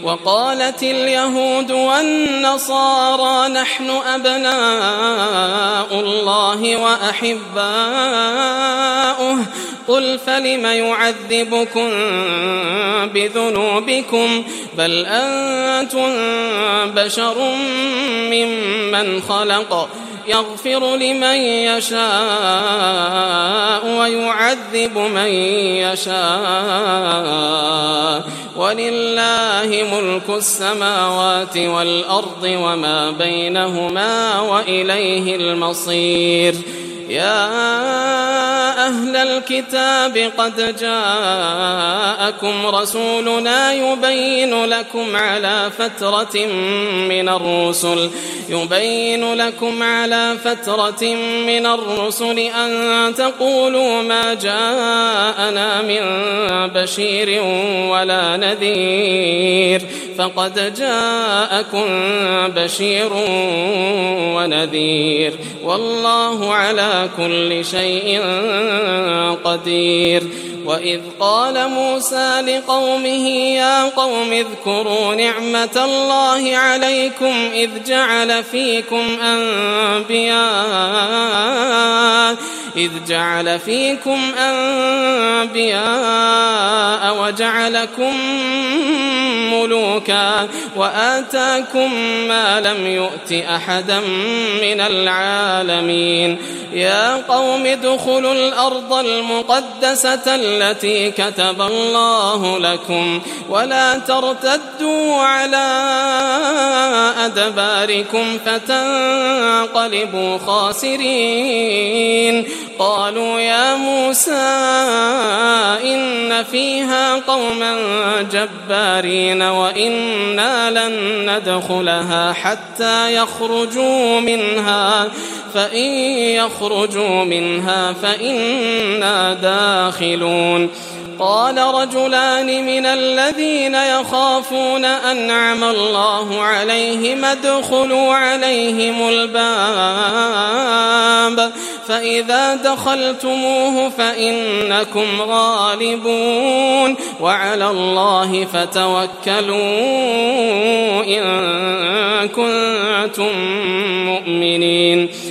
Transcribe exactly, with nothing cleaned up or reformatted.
وقالت اليهود والنصارى نحن أبناء الله وأحباؤه قل فلم يعذبكم بذنوبكم بل أنتم بشر ممن خلق يغفر لمن يشاء ويعذب من يشاء ولله ملك السماوات والأرض وما بينهما وإليه المصير. يا أهل الكتاب قد جاءكم رسولنا يبين لكم على فترة من الرسل يبين لكم على فترة من الرسل أن تقولوا ما جاءنا من بشير ولا نذير فقد جاءكم بشير ونذير والله على كل شيء قدير. وإذ قال موسى لقومه يا قوم اذكروا نعمة الله عليكم إذ جعل فيكم أنبياء إذ جعل فيكم أنبياء وجعلكم ملوكا وآتاكم ما لم يؤت أحدا من العالمين. يا قوم ادخلوا الأرض المقدسة التي كتب الله لكم ولا ترتدوا على أدباركم فتنقلبوا خاسرين. قالوا يا موسى إن فيها قوما جبارين وإنا لن ندخلها حتى يخرجوا منها فإن يخرجوا منها فإنا داخلون. قال رجلان من الذين يخافون أنعم الله عليهم ادخلوا عليهم الباب فإذا دخلتموه فإنكم غالبون وعلى الله فتوكلوا إن كنتم مؤمنين.